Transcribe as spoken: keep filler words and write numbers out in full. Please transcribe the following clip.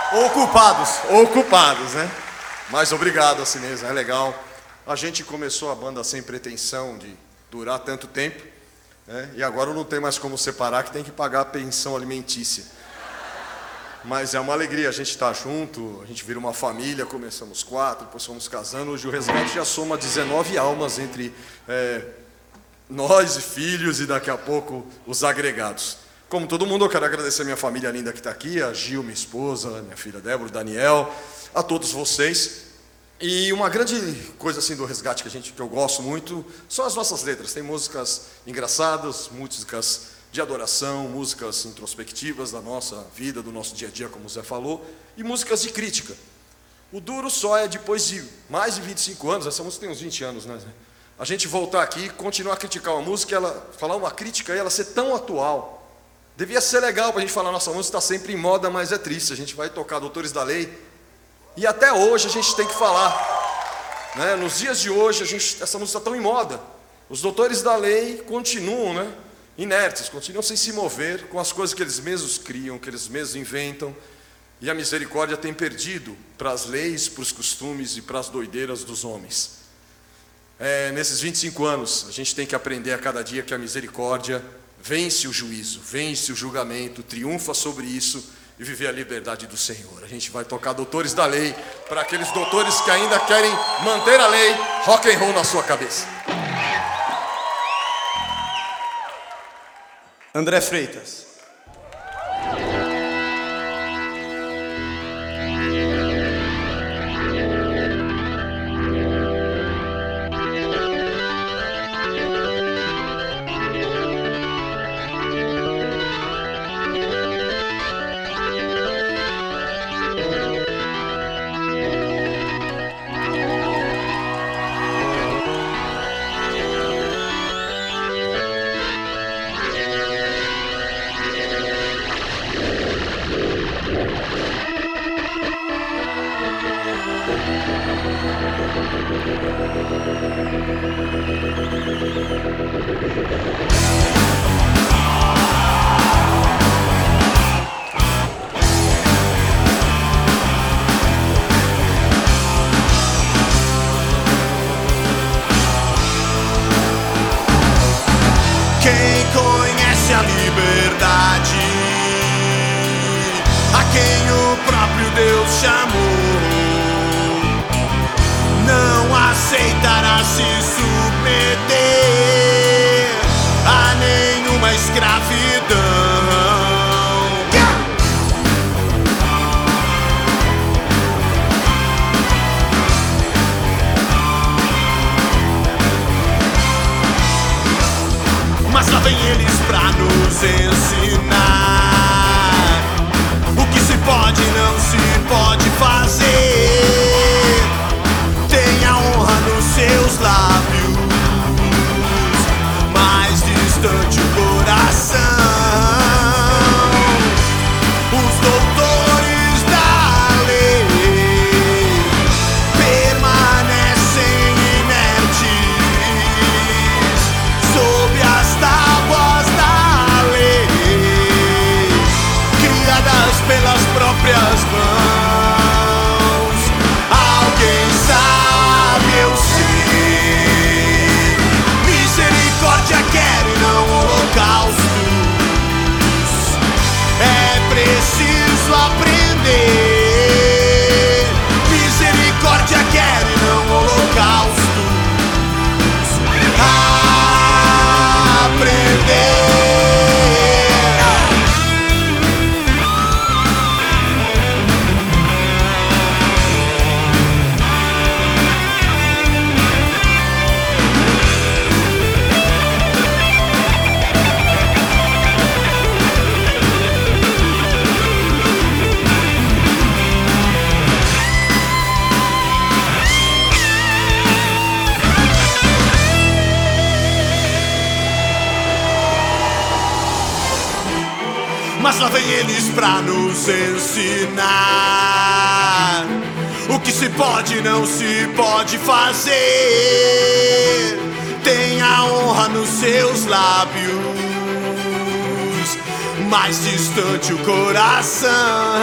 Ocupados, ocupados, né? Mas obrigado, Assinesa, é legal. A gente começou a banda sem pretensão de durar tanto tempo, né? E agora não tem mais como separar, que tem que pagar a pensão alimentícia. Mas é uma alegria a gente estar junto, a gente vira uma família, começamos quatro, depois fomos casando. Hoje o Resgate já soma dezenove almas entre é, nós e filhos e daqui a pouco os agregados. Como todo mundo, eu quero agradecer a minha família linda que está aqui, a Gil, minha esposa, minha filha Débora, o Daniel, a todos vocês. E uma grande coisa assim do Resgate que, a gente, que eu gosto muito são as nossas letras. Tem músicas engraçadas, músicas de adoração, músicas introspectivas da nossa vida, do nosso dia a dia, como o Zé falou, e músicas de crítica. O duro só é depois de mais de vinte e cinco anos, essa música tem uns vinte anos, né? A gente voltar aqui e continuar a criticar uma música, ela, falar uma crítica e ela ser tão atual. Devia ser legal para a gente falar, nossa música está sempre em moda, mas é triste. A gente vai tocar Doutores da Lei e até hoje a gente tem que falar, né? Nos dias de hoje, a gente, essa música está tão em moda. Os Doutores da Lei continuam, né, inertes, continuam sem se mover com as coisas que eles mesmos criam, que eles mesmos inventam. E a misericórdia tem perdido para as leis, para os costumes e para as doideiras dos homens. É, nesses vinte e cinco anos, a gente tem que aprender a cada dia que a misericórdia vence o juízo, vence o julgamento, triunfa sobre isso e viver a liberdade do Senhor. A gente vai tocar Doutores da Lei para aqueles doutores que ainda querem manter a lei, rock and roll na sua cabeça. André Freitas. Quem conhece a liberdade, a quem o próprio Deus chamou, não aceitará se submeter a nenhuma escravidão. Mas lá vem eles pra nos ensinar o que se pode e não se pode fazer. Tenha honra nos seus lábios, mais distante o coração. Os doutores da lei permanecem inertes sob as tábuas da lei, criadas pelas próprias mãos. Alguém sabe, eu sei, misericórdia quer e não holocaustos. É preciso aprender, misericórdia quer e não holocaustos. Aprender. Mas lá vem eles pra nos ensinar o que se pode e não se pode fazer. Tenha honra nos seus lábios, mais distante o coração.